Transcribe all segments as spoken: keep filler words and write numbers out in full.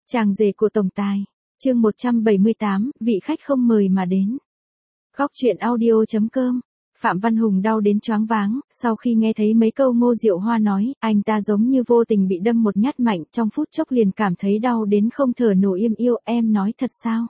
Chàng rể của tổng tài. Chương một trăm bảy mươi tám, vị khách không mời mà đến. Góc truyện audio.com. Phạm Văn Hùng đau đến choáng váng, sau khi nghe thấy mấy câu Ngô Diệu Hoa nói, anh ta giống như vô tình bị đâm một nhát mạnh, trong phút chốc liền cảm thấy đau đến không thở nổi. Im yêu, em nói thật sao?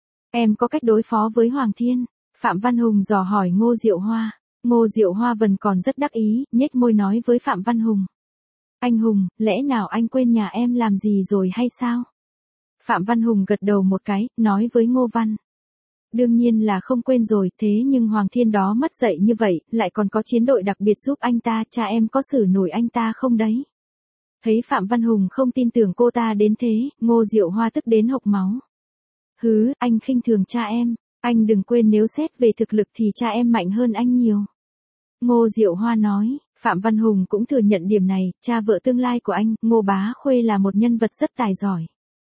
Em có cách đối phó với Hoàng Thiên? Phạm Văn Hùng dò hỏi Ngô Diệu Hoa. Ngô Diệu Hoa vẫn còn rất đắc ý, nhếch môi nói với Phạm Văn Hùng. Anh Hùng, lẽ nào anh quên nhà em làm gì rồi hay sao? Phạm Văn Hùng gật đầu một cái, nói với Ngô Văn. Đương nhiên là không quên rồi, thế nhưng Hoàng Thiên đó mất dạy như vậy, lại còn có chiến đội đặc biệt giúp anh ta, cha em có xử nổi anh ta không đấy? Thấy Phạm Văn Hùng không tin tưởng cô ta đến thế, Ngô Diệu Hoa tức đến hộc máu. Hứ, anh khinh thường cha em, anh đừng quên nếu xét về thực lực thì cha em mạnh hơn anh nhiều. Ngô Diệu Hoa nói. Phạm Văn Hùng cũng thừa nhận điểm này, cha vợ tương lai của anh, Ngô Bá Khuê là một nhân vật rất tài giỏi.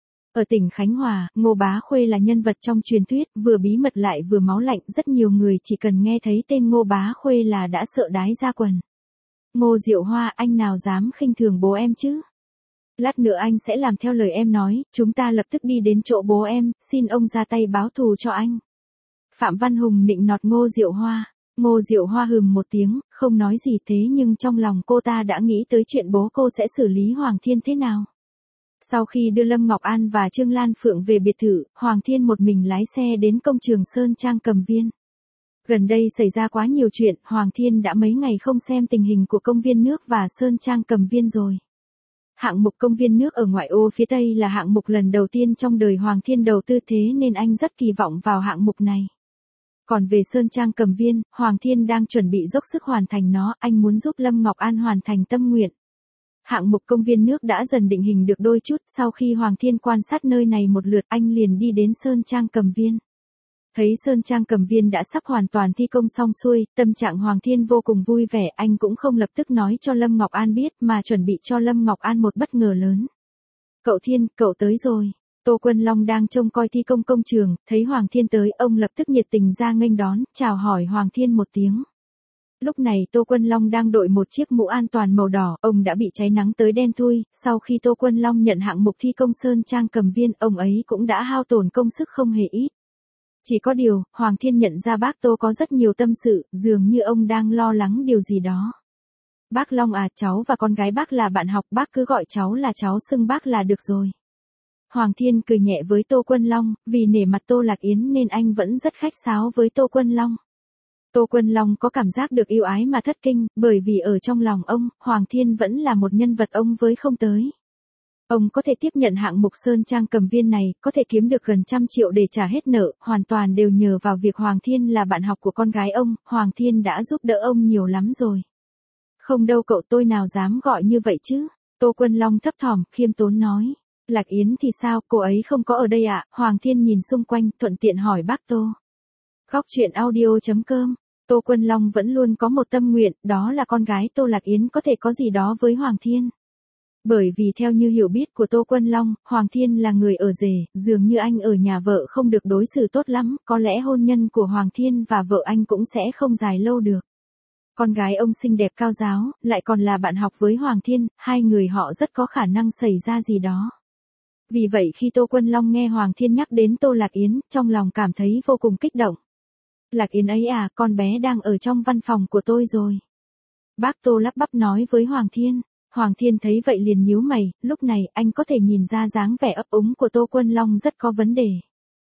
Ở tỉnh Khánh Hòa, Ngô Bá Khuê là nhân vật trong truyền thuyết, vừa bí mật lại vừa máu lạnh, rất nhiều người chỉ cần nghe thấy tên Ngô Bá Khuê là đã sợ đái ra quần. Ngô Diệu Hoa, anh nào dám khinh thường bố em chứ? Lát nữa anh sẽ làm theo lời em nói, chúng ta lập tức đi đến chỗ bố em, xin ông ra tay báo thù cho anh. Phạm Văn Hùng nịnh nọt Ngô Diệu Hoa. Ngô Diệu Hoa hừm một tiếng, không nói gì, thế nhưng trong lòng cô ta đã nghĩ tới chuyện bố cô sẽ xử lý Hoàng Thiên thế nào. Sau khi đưa Lâm Ngọc An và Trương Lan Phượng về biệt thự, Hoàng Thiên một mình lái xe đến công trường Sơn Trang Cầm Viên. Gần đây xảy ra quá nhiều chuyện, Hoàng Thiên đã mấy ngày không xem tình hình của công viên nước và Sơn Trang Cầm Viên rồi. Hạng mục công viên nước ở ngoại ô phía Tây là hạng mục lần đầu tiên trong đời Hoàng Thiên đầu tư, thế nên anh rất kỳ vọng vào hạng mục này. Còn về Sơn Trang Cầm Viên, Hoàng Thiên đang chuẩn bị dốc sức hoàn thành nó, anh muốn giúp Lâm Ngọc An hoàn thành tâm nguyện. Hạng mục công viên nước đã dần định hình được đôi chút, sau khi Hoàng Thiên quan sát nơi này một lượt, anh liền đi đến Sơn Trang Cầm Viên. Thấy Sơn Trang Cầm Viên đã sắp hoàn toàn thi công xong xuôi, tâm trạng Hoàng Thiên vô cùng vui vẻ, anh cũng không lập tức nói cho Lâm Ngọc An biết mà chuẩn bị cho Lâm Ngọc An một bất ngờ lớn. Cậu Thiên, cậu tới rồi. Tô Quân Long đang trông coi thi công công trường, thấy Hoàng Thiên tới, ông lập tức nhiệt tình ra nghênh đón, chào hỏi Hoàng Thiên một tiếng. Lúc này Tô Quân Long đang đội một chiếc mũ an toàn màu đỏ, ông đã bị cháy nắng tới đen thui, sau khi Tô Quân Long nhận hạng mục thi công Sơn Trang Cầm Viên, ông ấy cũng đã hao tổn công sức không hề ít. Chỉ có điều, Hoàng Thiên nhận ra bác Tô có rất nhiều tâm sự, dường như ông đang lo lắng điều gì đó. Bác Long à, cháu và con gái bác là bạn học, bác cứ gọi cháu là cháu, xưng bác là được rồi. Hoàng Thiên cười nhẹ với Tô Quân Long, vì nể mặt Tô Lạc Yến nên anh vẫn rất khách sáo với Tô Quân Long. Tô Quân Long có cảm giác được yêu ái mà thất kinh, bởi vì ở trong lòng ông, Hoàng Thiên vẫn là một nhân vật ông với không tới. Ông có thể tiếp nhận hạng mục Sơn Trang Cầm Viên này, có thể kiếm được gần trăm triệu để trả hết nợ, hoàn toàn đều nhờ vào việc Hoàng Thiên là bạn học của con gái ông, Hoàng Thiên đã giúp đỡ ông nhiều lắm rồi. Không đâu cậu, tôi nào dám gọi như vậy chứ? Tô Quân Long thấp thỏm, khiêm tốn nói. Lạc Yến thì sao, cô ấy không có ở đây ạ? À? Hoàng Thiên nhìn xung quanh, thuận tiện hỏi bác Tô. Góc truyện audio.com. Tô Quân Long vẫn luôn có một tâm nguyện, đó là con gái Tô Lạc Yến có thể có gì đó với Hoàng Thiên. Bởi vì theo như hiểu biết của Tô Quân Long, Hoàng Thiên là người ở rể, dường như anh ở nhà vợ không được đối xử tốt lắm, có lẽ hôn nhân của Hoàng Thiên và vợ anh cũng sẽ không dài lâu được. Con gái ông xinh đẹp cao giáo, lại còn là bạn học với Hoàng Thiên, hai người họ rất có khả năng xảy ra gì đó. Vì vậy khi Tô Quân Long nghe Hoàng Thiên nhắc đến Tô Lạc Yến, trong lòng cảm thấy vô cùng kích động. Lạc Yến ấy à, con bé đang ở trong văn phòng của tôi rồi. Bác Tô lắp bắp nói với Hoàng Thiên. Hoàng Thiên thấy vậy liền nhíu mày, lúc này anh có thể nhìn ra dáng vẻ ấp úng của Tô Quân Long rất có vấn đề.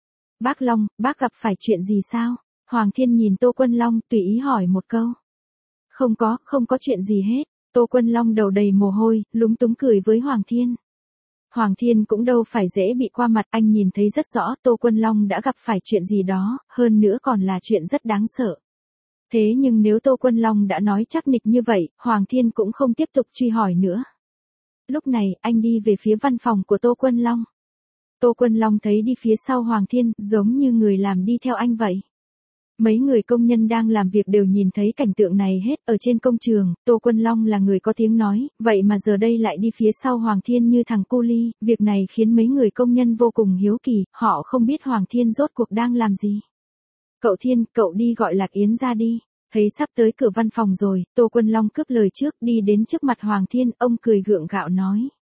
Bác Long, bác gặp phải chuyện gì sao? Hoàng Thiên nhìn Tô Quân Long tùy ý hỏi một câu. Không có, không có chuyện gì hết. Tô Quân Long đầu đầy mồ hôi, lúng túng cười với Hoàng Thiên. Hoàng Thiên cũng đâu phải dễ bị qua mặt, anh nhìn thấy rất rõ Tô Quân Long đã gặp phải chuyện gì đó, hơn nữa còn là chuyện rất đáng sợ. Thế nhưng nếu Tô Quân Long đã nói chắc nịch như vậy, Hoàng Thiên cũng không tiếp tục truy hỏi nữa. Lúc này, anh đi về phía văn phòng của Tô Quân Long. Tô Quân Long thấy đi phía sau Hoàng Thiên, giống như người làm đi theo anh vậy. Mấy người công nhân đang làm việc đều nhìn thấy cảnh tượng này hết, ở trên công trường, Tô Quân Long là người có tiếng nói, vậy mà giờ đây lại đi phía sau Hoàng Thiên như thằng cu li, việc này khiến mấy người công nhân vô cùng hiếu kỳ, họ không biết Hoàng Thiên rốt cuộc đang làm gì. Cậu Thiên, cậu đi gọi Lạc Yến ra đi. Thấy sắp tới cửa văn phòng rồi, Tô Quân Long cướp lời trước đi đến trước mặt Hoàng Thiên, ông cười gượng gạo nói.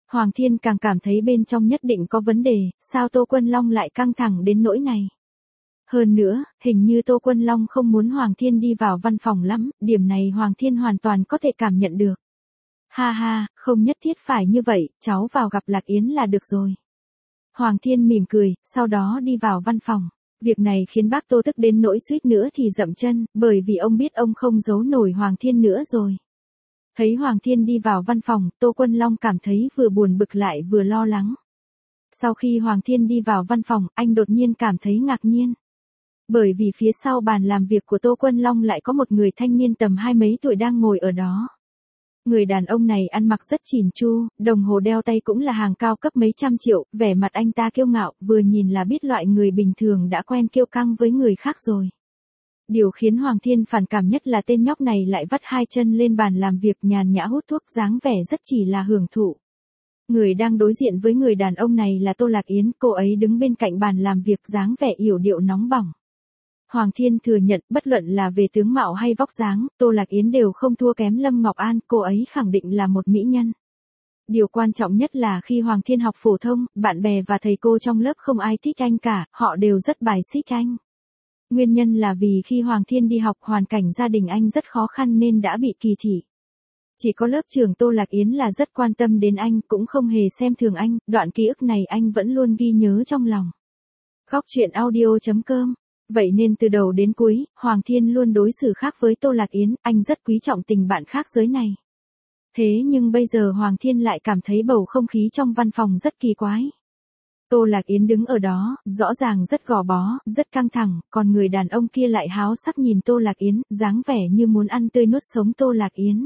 Hoàng Thiên càng cảm thấy bên trong nhất định có vấn đề, sao Tô Quân Long lại căng thẳng đến nỗi này. Hơn nữa, hình như Tô Quân Long không muốn Hoàng Thiên đi vào văn phòng lắm, điểm này Hoàng Thiên hoàn toàn có thể cảm nhận được. Ha ha, không nhất thiết phải như vậy, cháu vào gặp Lạc Yến là được rồi. Hoàng Thiên mỉm cười, sau đó đi vào văn phòng. Việc này khiến bác Tô tức đến nỗi suýt nữa thì dậm chân, bởi vì ông biết ông không giấu nổi Hoàng Thiên nữa rồi. Thấy Hoàng Thiên đi vào văn phòng, Tô Quân Long cảm thấy vừa buồn bực lại vừa lo lắng. Sau khi Hoàng Thiên đi vào văn phòng, anh đột nhiên cảm thấy ngạc nhiên. Bởi vì phía sau bàn làm việc của Tô Quân Long lại có một người thanh niên tầm hai mấy tuổi đang ngồi ở đó. Người đàn ông này ăn mặc rất chỉn chu, đồng hồ đeo tay cũng là hàng cao cấp mấy trăm triệu, vẻ mặt anh ta kiêu ngạo, vừa nhìn là biết loại người bình thường đã quen kiêu căng với người khác rồi. Điều khiến Hoàng Thiên phản cảm nhất là tên nhóc này lại vắt hai chân lên bàn làm việc nhàn nhã hút thuốc, dáng vẻ rất chỉ là hưởng thụ. Người đang đối diện với người đàn ông này là Tô Lạc Yến, cô ấy đứng bên cạnh bàn làm việc dáng vẻ yểu điệu nóng bỏng. Hoàng Thiên thừa nhận, bất luận là về tướng mạo hay vóc dáng, Tô Lạc Yến đều không thua kém Lâm Ngọc An, cô ấy khẳng định là một mỹ nhân. Điều quan trọng nhất là khi Hoàng Thiên học phổ thông, bạn bè và thầy cô trong lớp không ai thích anh cả, họ đều rất bài xích anh. Nguyên nhân là vì khi Hoàng Thiên đi học, hoàn cảnh gia đình anh rất khó khăn nên đã bị kỳ thị. Chỉ có lớp trưởng Tô Lạc Yến là rất quan tâm đến anh, cũng không hề xem thường anh, đoạn ký ức này anh vẫn luôn ghi nhớ trong lòng. Góc truyện audio chấm com. Vậy nên từ đầu đến cuối, Hoàng Thiên luôn đối xử khác với Tô Lạc Yến, anh rất quý trọng tình bạn khác giới này. Thế nhưng bây giờ Hoàng Thiên lại cảm thấy bầu không khí trong văn phòng rất kỳ quái. Tô Lạc Yến đứng ở đó, rõ ràng rất gò bó, rất căng thẳng, còn người đàn ông kia lại háo sắc nhìn Tô Lạc Yến, dáng vẻ như muốn ăn tươi nuốt sống Tô Lạc Yến.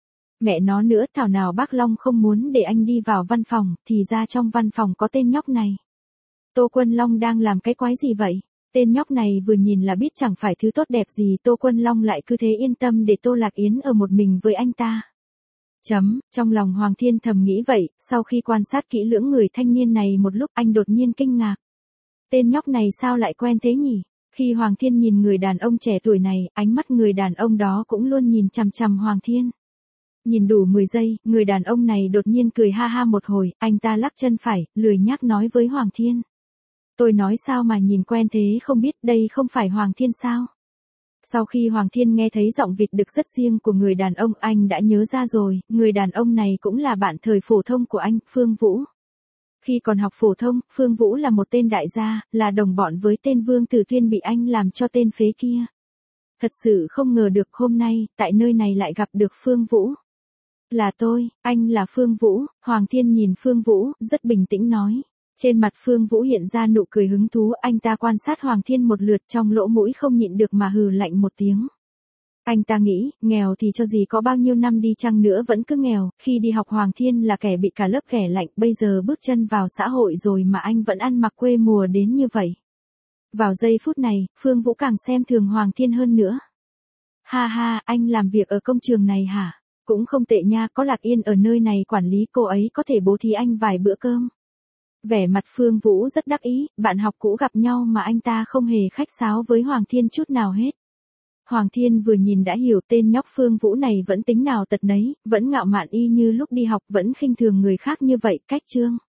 Mẹ nó nữa, thảo nào bác Long không muốn để anh đi vào văn phòng, thì ra trong văn phòng có tên nhóc này. Tô Quân Long đang làm cái quái gì vậy? Tên nhóc này vừa nhìn là biết chẳng phải thứ tốt đẹp gì, Tô Quân Long lại cứ thế yên tâm để Tô Lạc Yến ở một mình với anh ta. Chấm, trong lòng Hoàng Thiên thầm nghĩ vậy, sau khi quan sát kỹ lưỡng người thanh niên này một lúc anh đột nhiên kinh ngạc. Tên nhóc này sao lại quen thế nhỉ? Khi Hoàng Thiên nhìn người đàn ông trẻ tuổi này, ánh mắt người đàn ông đó cũng luôn nhìn chằm chằm Hoàng Thiên. Nhìn đủ mười giây, người đàn ông này đột nhiên cười ha ha một hồi, anh ta lắc chân phải, lười nhác nói với Hoàng Thiên. Tôi nói sao mà nhìn quen thế không biết, đây không phải Hoàng Thiên sao? Sau khi Hoàng Thiên nghe thấy giọng Việt đực rất riêng của người đàn ông, anh đã nhớ ra rồi, người đàn ông này cũng là bạn thời phổ thông của anh, Phương Vũ. Khi còn học phổ thông, Phương Vũ là một tên đại gia, là đồng bọn với tên Vương Tử Tuyên bị anh làm cho tên phế kia. Thật sự không ngờ được hôm nay, tại nơi này lại gặp được Phương Vũ. Là tôi, anh là Phương Vũ. Hoàng Thiên nhìn Phương Vũ, rất bình tĩnh nói. Trên mặt Phương Vũ hiện ra nụ cười hứng thú, anh ta quan sát Hoàng Thiên một lượt, trong lỗ mũi không nhịn được mà hừ lạnh một tiếng. Anh ta nghĩ, nghèo thì cho gì có bao nhiêu năm đi chăng nữa vẫn cứ nghèo, khi đi học Hoàng Thiên là kẻ bị cả lớp ghẻ lạnh, bây giờ bước chân vào xã hội rồi mà anh vẫn ăn mặc quê mùa đến như vậy. Vào giây phút này, Phương Vũ càng xem thường Hoàng Thiên hơn nữa. Ha ha, anh làm việc ở công trường này hả? Cũng không tệ nha, có Lạc Yên ở nơi này quản lý, cô ấy có thể bố thí anh vài bữa cơm. Vẻ mặt Phương Vũ rất đắc ý, bạn học cũ gặp nhau mà anh ta không hề khách sáo với Hoàng Thiên chút nào hết. Hoàng Thiên vừa nhìn đã hiểu tên nhóc Phương Vũ này vẫn tính nào tật nấy, vẫn ngạo mạn y như lúc đi học, vẫn khinh thường người khác như vậy, cách trương.